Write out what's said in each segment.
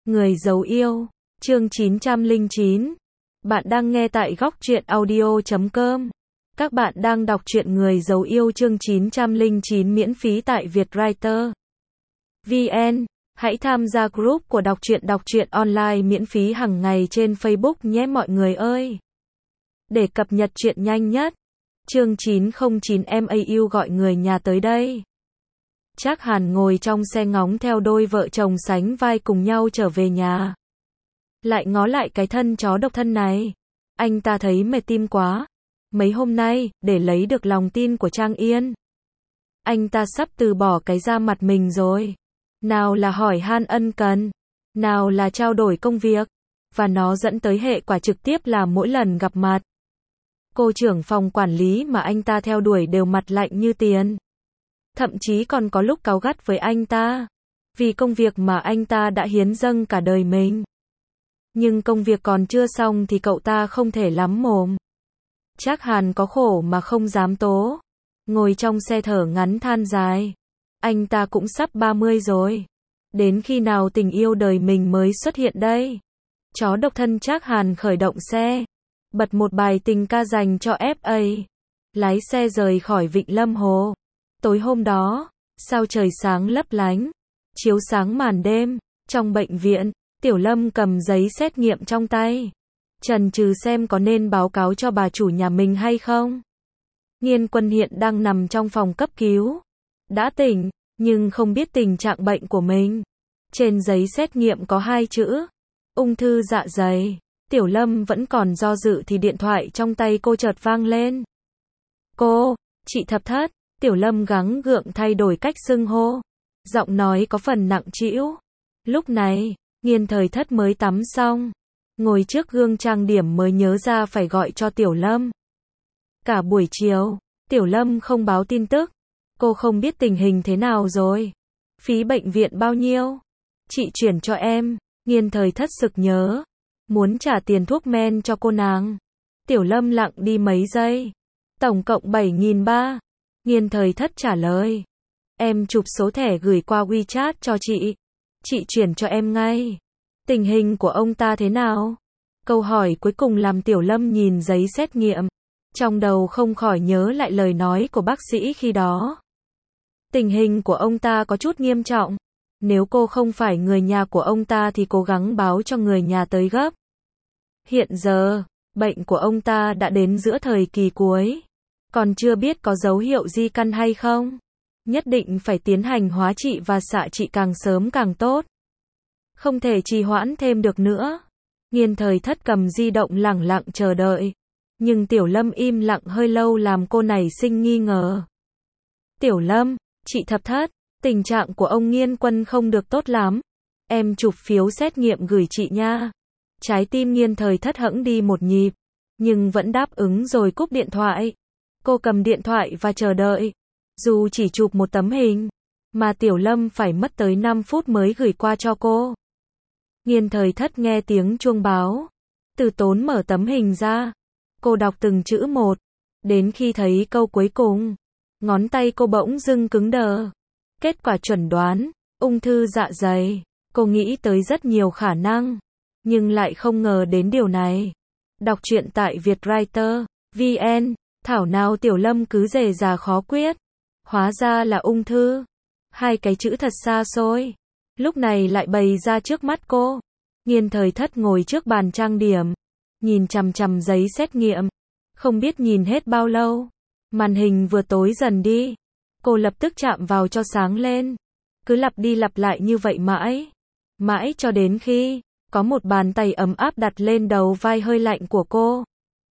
Người giấu yêu, chương 909. Bạn đang nghe tại góc truyện audio.com. Các bạn đang đọc truyện Người giấu yêu chương 909 miễn phí tại Vietwriter VN. Hãy tham gia group của đọc truyện online miễn phí hàng ngày trên Facebook nhé mọi người ơi. Để cập nhật truyện nhanh nhất. Chương 909 MAU gọi người nhà tới đây. Trác Hàn ngồi trong xe ngóng theo đôi vợ chồng sánh vai cùng nhau trở về nhà. Lại ngó lại cái thân chó độc thân này. Anh ta thấy mệt tim quá. Mấy hôm nay, để lấy được lòng tin của Trang Yên, anh ta sắp từ bỏ cái da mặt mình rồi. Nào là hỏi han ân cần, nào là trao đổi công việc, và nó dẫn tới hệ quả trực tiếp là mỗi lần gặp mặt, cô trưởng phòng quản lý mà anh ta theo đuổi đều mặt lạnh như tiền. Thậm chí còn có lúc cáu gắt với anh ta, vì công việc mà anh ta đã hiến dâng cả đời mình. Nhưng công việc còn chưa xong thì cậu ta không thể lắm mồm. Trác Hàn có khổ mà không dám tố. Ngồi trong xe thở ngắn than dài. Anh ta cũng sắp 30 rồi. Đến khi nào tình yêu đời mình mới xuất hiện đây? Chó độc thân Trác Hàn khởi động xe. Bật một bài tình ca dành cho FA. Lái xe rời khỏi Vịnh Lâm Hồ. Tối hôm đó, sao trời sáng lấp lánh, chiếu sáng màn đêm. Trong bệnh viện, Tiểu Lâm cầm giấy xét nghiệm trong tay, chần chừ xem có nên báo cáo cho bà chủ nhà mình hay không. Nghiên Quân hiện đang nằm trong phòng cấp cứu. Đã tỉnh, nhưng không biết tình trạng bệnh của mình. Trên giấy xét nghiệm có 2 chữ: ung thư dạ dày. Tiểu Lâm vẫn còn do dự thì điện thoại trong tay cô chợt vang lên. Cô, chị Thập Thất. Tiểu Lâm gắng gượng thay đổi cách xưng hô. Giọng nói có phần nặng trĩu. Lúc này, Nghiên Thời Thất mới tắm xong, ngồi trước gương trang điểm mới nhớ ra phải gọi cho Tiểu Lâm. Cả buổi chiều, Tiểu Lâm không báo tin tức. Cô không biết tình hình thế nào rồi. Phí bệnh viện bao nhiêu? Chị chuyển cho em. Nghiên Thời Thất sực nhớ, muốn trả tiền thuốc men cho cô nàng. Tiểu Lâm lặng đi mấy giây. Tổng cộng 7.300. Nghiên Thời Thất trả lời. Em chụp số thẻ gửi qua WeChat cho chị. Chị chuyển cho em ngay. Tình hình của ông ta thế nào? Câu hỏi cuối cùng làm Tiểu Lâm nhìn giấy xét nghiệm. Trong đầu không khỏi nhớ lại lời nói của bác sĩ khi đó. Tình hình của ông ta có chút nghiêm trọng. Nếu cô không phải người nhà của ông ta thì cố gắng báo cho người nhà tới gấp. Hiện giờ, bệnh của ông ta đã đến giữa thời kỳ cuối. Còn chưa biết có dấu hiệu di căn hay không. Nhất định phải tiến hành hóa trị và xạ trị càng sớm càng tốt. Không thể trì hoãn thêm được nữa. Nghiên Thời Thất cầm di động lẳng lặng chờ đợi. Nhưng Tiểu Lâm im lặng hơi lâu làm cô nảy sinh nghi ngờ. Tiểu Lâm, chị Thập Thất, tình trạng của ông Nghiên Quân không được tốt lắm. Em chụp phiếu xét nghiệm gửi chị nha. Trái tim Nghiên Thời Thất hẫng đi một nhịp. Nhưng vẫn đáp ứng rồi cúp điện thoại. Cô cầm điện thoại và chờ đợi. Dù chỉ chụp một tấm hình, mà Tiểu Lâm phải mất tới 5 phút mới gửi qua cho cô. Nghiên Thời Thất nghe tiếng chuông báo. Từ tốn mở tấm hình ra. Cô đọc từng chữ một. Đến khi thấy câu cuối cùng, ngón tay cô bỗng dưng cứng đờ. Kết quả chuẩn đoán, ung thư dạ dày. Cô nghĩ tới rất nhiều khả năng, nhưng lại không ngờ đến điều này. Đọc truyện tại Vietwriter VN. Thảo nào Tiểu Lâm cứ dè dà khó quyết. Hóa ra là ung thư. 2 cái chữ thật xa xôi. Lúc này lại bày ra trước mắt cô. Nghiên Thời Thất ngồi trước bàn trang điểm. Nhìn chằm chằm giấy xét nghiệm. Không biết nhìn hết bao lâu. Màn hình vừa tối dần đi. Cô lập tức chạm vào cho sáng lên. Cứ lặp đi lặp lại như vậy mãi. Mãi cho đến khi có một bàn tay ấm áp đặt lên đầu vai hơi lạnh của cô.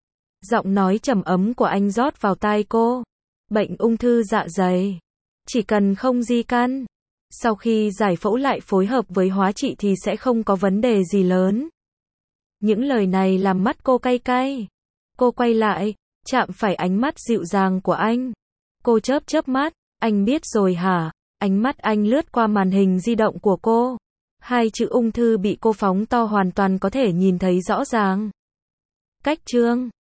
Giọng nói trầm ấm của anh rót vào tai cô. Bệnh ung thư dạ dày. Chỉ cần không di căn. Sau khi giải phẫu lại phối hợp với hóa trị thì sẽ không có vấn đề gì lớn. Những lời này làm mắt cô cay cay. Cô quay lại, chạm phải ánh mắt dịu dàng của anh. Cô chớp chớp mắt. Anh biết rồi hả? Ánh mắt anh lướt qua màn hình di động của cô. 2 chữ ung thư bị cô phóng to hoàn toàn có thể nhìn thấy rõ ràng. Cách chương